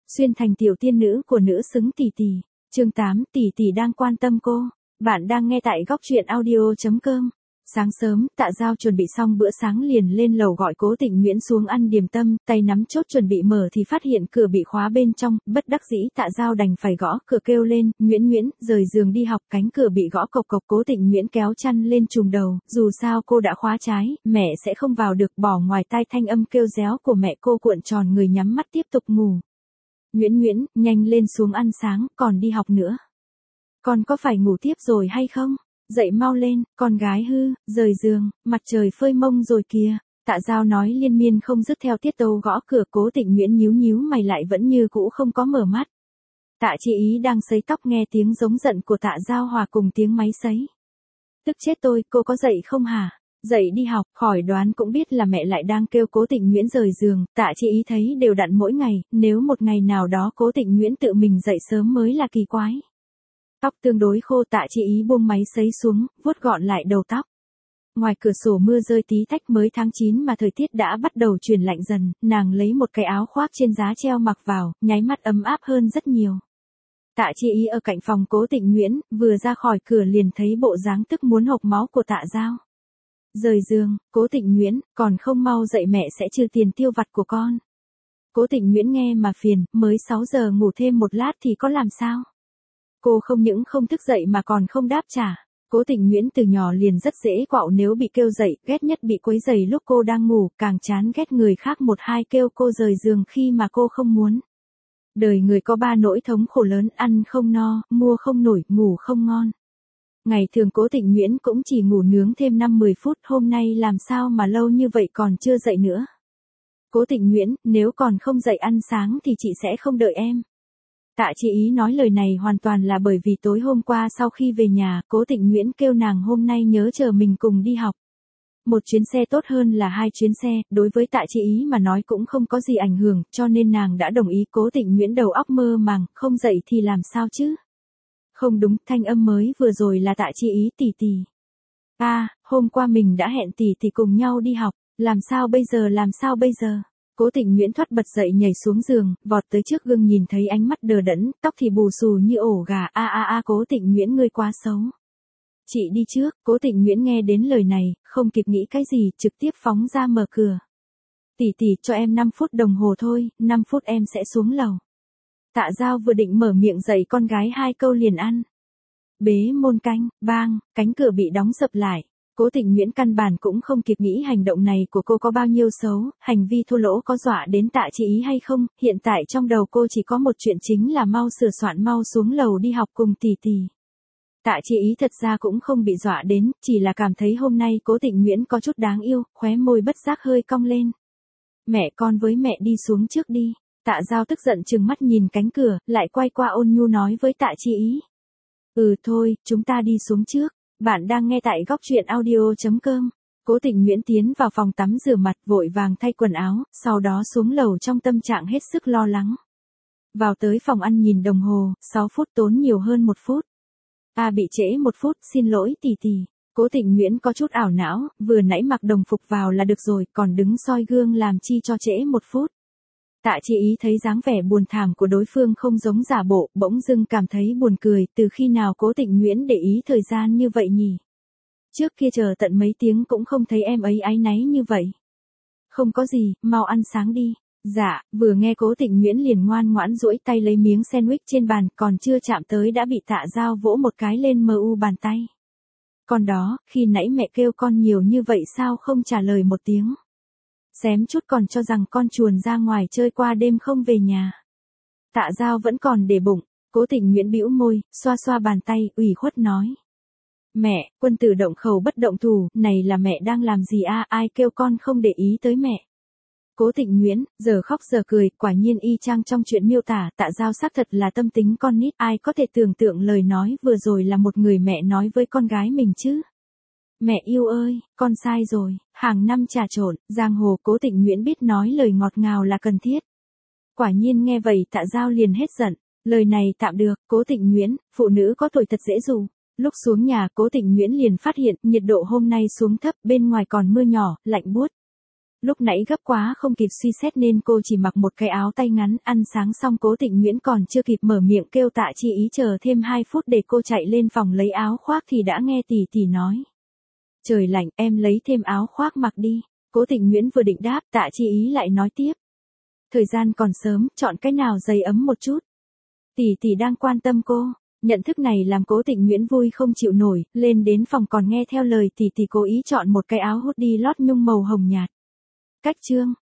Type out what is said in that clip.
Xuyên thành tiểu tiên nữ của nữ xứng tỷ tỷ. Chương 8, tỷ tỷ đang quan tâm cô. Bạn đang nghe tại góc truyện audio.com. Sáng sớm, Tạ Giao chuẩn bị xong bữa sáng liền lên lầu gọi Cố Tịnh Nguyễn xuống ăn điểm tâm, tay nắm chốt chuẩn bị mở thì phát hiện cửa bị khóa bên trong, bất đắc dĩ Tạ Giao đành phải gõ cửa kêu lên, Nguyễn Nguyễn, rời giường đi học, cánh cửa bị gõ cộc cộc. Cố Tịnh Nguyễn kéo chăn lên trùm đầu, dù sao cô đã khóa trái, mẹ sẽ không vào được, bỏ ngoài tai thanh âm kêu réo của mẹ cô cuộn tròn người nhắm mắt tiếp tục ngủ. Nguyễn Nguyễn, nhanh lên xuống ăn sáng, còn đi học nữa. Con có phải ngủ tiếp rồi hay không? Dậy mau lên, con gái hư, rời giường, mặt trời phơi mông rồi kìa. Tạ Giao nói liên miên không dứt theo tiết tấu gõ cửa. Cố Tịnh Nguyễn nhíu nhíu mày lại vẫn như cũ không có mở mắt. Tạ Chi Ý đang sấy tóc nghe tiếng giống giận của Tạ Giao hòa cùng tiếng máy sấy. Tức chết tôi, cô có dậy không hả? Dậy đi học, khỏi đoán cũng biết là mẹ lại đang kêu Cố Tịnh Nguyễn rời giường. Tạ Chi Ý thấy đều đặn mỗi ngày, nếu một ngày nào đó Cố Tịnh Nguyễn tự mình dậy sớm mới là kỳ quái. Tóc tương đối khô, Tạ Chi Ý buông máy sấy xuống, vuốt gọn lại đầu tóc. Ngoài cửa sổ mưa rơi tí tách, mới tháng 9 mà thời tiết đã bắt đầu chuyển lạnh dần, nàng lấy một cái áo khoác trên giá treo mặc vào, nháy mắt ấm áp hơn rất nhiều. Tạ Chi Ý ở cạnh phòng Cố Tịnh Nguyễn, vừa ra khỏi cửa liền thấy bộ dáng tức muốn hộc máu của Tạ Giao. Rời giường, Cố Tịnh Nguyễn, còn không mau dậy mẹ sẽ trừ tiền tiêu vặt của con. Cố Tịnh Nguyễn nghe mà phiền, mới 6 giờ ngủ thêm một lát thì có làm sao? Cô không những không thức dậy mà còn không đáp trả. Cố Tịnh Nguyễn từ nhỏ liền rất dễ quạo nếu bị kêu dậy, ghét nhất bị quấy rầy lúc cô đang ngủ, càng chán ghét người khác một hai kêu cô rời giường khi mà cô không muốn. Đời người có 3 nỗi thống khổ lớn: ăn không no, mua không nổi, ngủ không ngon. Ngày thường Cố Tịnh Nguyễn cũng chỉ ngủ nướng thêm 5-10 phút, hôm nay làm sao mà lâu như vậy còn chưa dậy nữa. Cố Tịnh Nguyễn, nếu còn không dậy ăn sáng thì chị sẽ không đợi em. Tạ Chi Ý nói lời này hoàn toàn là bởi vì tối hôm qua sau khi về nhà, Cố Tịnh Nguyễn kêu nàng hôm nay nhớ chờ mình cùng đi học. Một chuyến xe tốt hơn là 2 chuyến xe, đối với Tạ Chi Ý mà nói cũng không có gì ảnh hưởng, cho nên nàng đã đồng ý. Cố Tịnh Nguyễn đầu óc mơ màng, không dậy thì làm sao chứ? Không đúng, thanh âm mới vừa rồi là Tạ Chi Ý tỷ tỷ. Hôm qua mình đã hẹn tỷ tỷ cùng nhau đi học, làm sao bây giờ? Cố Tịnh Nguyễn thoát bật dậy nhảy xuống giường, vọt tới trước gương nhìn thấy ánh mắt đờ đẫn, tóc thì bù xù như ổ gà. Cố Tịnh Nguyễn ngươi quá xấu. Chị đi trước. Cố Tịnh Nguyễn nghe đến lời này, không kịp nghĩ cái gì, trực tiếp phóng ra mở cửa. Tỷ tỷ cho em 5 phút đồng hồ thôi, 5 phút em sẽ xuống lầu. Tạ Giao vừa định mở miệng dạy con gái 2 câu liền ăn. Bế môn canh, bang, cánh cửa bị đóng sập lại. Cố Tịnh Nguyễn căn bản cũng không kịp nghĩ hành động này của cô có bao nhiêu xấu, hành vi thua lỗ có dọa đến Tạ Chi Ý hay không, hiện tại trong đầu cô chỉ có một chuyện chính là mau sửa soạn mau xuống lầu đi học cùng tỷ tỷ. Tạ Chi Ý thật ra cũng không bị dọa đến, chỉ là cảm thấy hôm nay Cố Tịnh Nguyễn có chút đáng yêu, khóe môi bất giác hơi cong lên. Mẹ con với mẹ đi xuống trước đi. Tạ Giao tức giận trừng mắt nhìn cánh cửa, lại quay qua ôn nhu nói với Tạ Chi Ý. Thôi, chúng ta đi xuống trước. Bạn đang nghe tại góc truyện audio.com. Cố Tịnh Nguyễn tiến vào phòng tắm rửa mặt, vội vàng thay quần áo, sau đó xuống lầu trong tâm trạng hết sức lo lắng. Vào tới phòng ăn nhìn đồng hồ, 6 phút tốn nhiều hơn 1 phút. Bị trễ 1 phút, xin lỗi tỷ tỷ. Cố Tịnh Nguyễn có chút ảo não, vừa nãy mặc đồng phục vào là được rồi, còn đứng soi gương làm chi cho trễ 1 phút. Tạ Chi Ý thấy dáng vẻ buồn thảm của đối phương không giống giả bộ, bỗng dưng cảm thấy buồn cười, từ khi nào Cố Tịnh Nguyễn để ý thời gian như vậy nhỉ? Trước kia chờ tận mấy tiếng cũng không thấy em ấy áy náy như vậy. Không có gì, mau ăn sáng đi. Dạ, vừa nghe Cố Tịnh Nguyễn liền ngoan ngoãn duỗi tay lấy miếng sandwich trên bàn, còn chưa chạm tới đã bị Tạ Giao vỗ một cái lên bàn tay. Con đó, khi nãy mẹ kêu con nhiều như vậy sao không trả lời một tiếng? Xém chút còn cho rằng con chuồn ra ngoài chơi qua đêm không về nhà. Tạ Giao vẫn còn để bụng. Cố Tịnh Nguyễn bĩu môi, xoa xoa bàn tay, ủy khuất nói. Mẹ, quân tử động khẩu bất động thủ, này là mẹ đang làm gì ai kêu con không để ý tới mẹ. Cố Tịnh Nguyễn, giờ khóc giờ cười, quả nhiên y chang trong chuyện miêu tả. Tạ Giao xác thật là tâm tính con nít, ai có thể tưởng tượng lời nói vừa rồi là một người mẹ nói với con gái mình chứ. Mẹ yêu ơi, con sai rồi, hàng năm trà trộn, giang hồ. Cố Tịnh Nguyễn biết nói lời ngọt ngào là cần thiết. Quả nhiên nghe vậy Tạ Giao liền hết giận, lời này tạm được. Cố Tịnh Nguyễn, phụ nữ có tuổi thật dễ dụ. Lúc xuống nhà Cố Tịnh Nguyễn liền phát hiện nhiệt độ hôm nay xuống thấp, bên ngoài còn mưa nhỏ, lạnh buốt. Lúc nãy gấp quá không kịp suy xét nên cô chỉ mặc một cái áo tay ngắn, ăn sáng xong Cố Tịnh Nguyễn còn chưa kịp mở miệng kêu Tạ Chi Ý chờ thêm 2 phút để cô chạy lên phòng lấy áo khoác thì đã nghe tỷ tỷ nói. Trời lạnh, em lấy thêm áo khoác mặc đi. Cố Tịnh Nguyễn vừa định đáp, Tạ Chi Ý lại nói tiếp. Thời gian còn sớm, chọn cái nào dày ấm một chút. Tỷ tỷ đang quan tâm cô. Nhận thức này làm Cố Tịnh Nguyễn vui không chịu nổi, lên đến phòng còn nghe theo lời tỷ tỷ cố ý chọn một cái áo hoodie lót nhung màu hồng nhạt. Cách chương